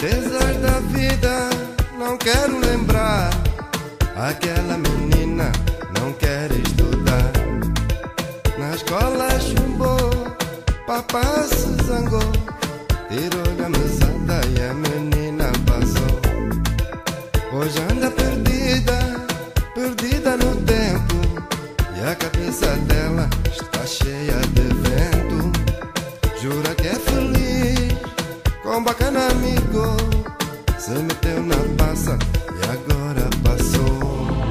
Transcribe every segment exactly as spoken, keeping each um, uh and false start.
Tristezas da vida, não quero lembrar. Aquela menina não quer estudar. Na escola chumbou, papá se zangou, tirou-lhe a mesada e a menina passou. Hoje anda perdida, perdida no tempo, e a cabeça dela está cheia de vento. Jura que é feliz com um bacana amigo, se meteu na passa e agora passou.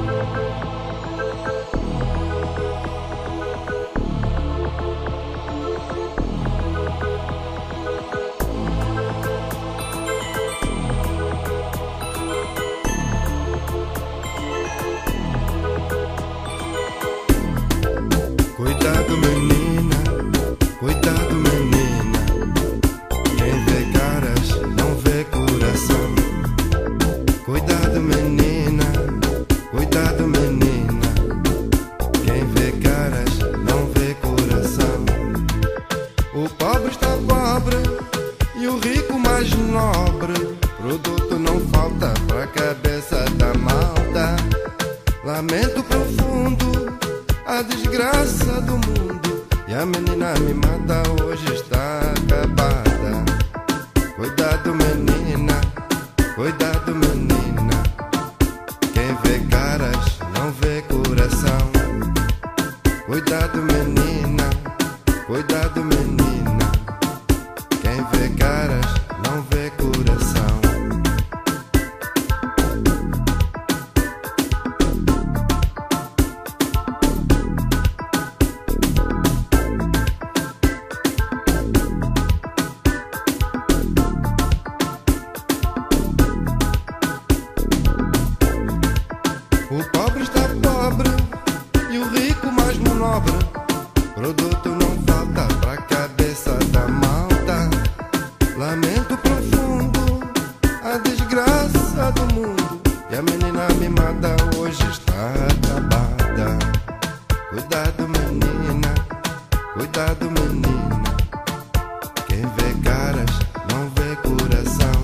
Cuidado menina, cuidado menina, quem vê caras não vê coração. Cuidado menina, cuidado menina, quem vê caras não vê coração. O pobre está pobre e o rico mais nobre, produto não falta pra cabeça da malta. Lamento profundo a desgraça do mundo, e a menina mimada hoje está acabada. Cuidado menina, cuidado menina, quem vê caras não vê coração. Cuidado menina, cuidado menina, quem vê caras não vê coração. O pobre está pobre e o rico mais nobre, produto não falta pra cabeça da malta. Lamento profundo a desgraça do mundo, e a menina mimada hoje está acabada. Cuidado menina, cuidado menina, quem vê caras não vê coração.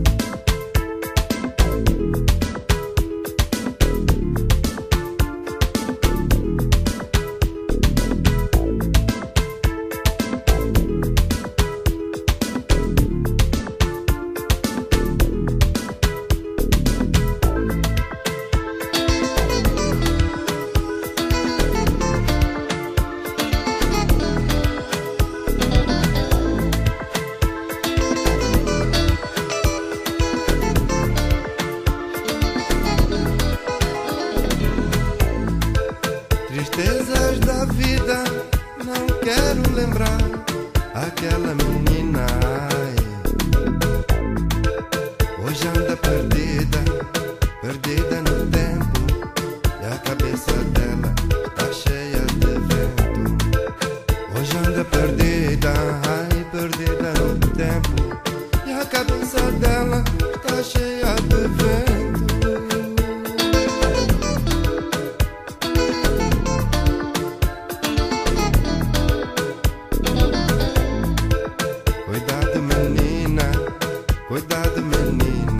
Tristezas da vida, não quero lembrar. Aquela menina, ai, hoje anda perdida, perdida no tempo, e a cabeça dela está cheia de vento. Hoje anda perdida, ai, perdida no tempo, e a cabeça dela está cheia de vento. Cuidado menina, cuidado menina,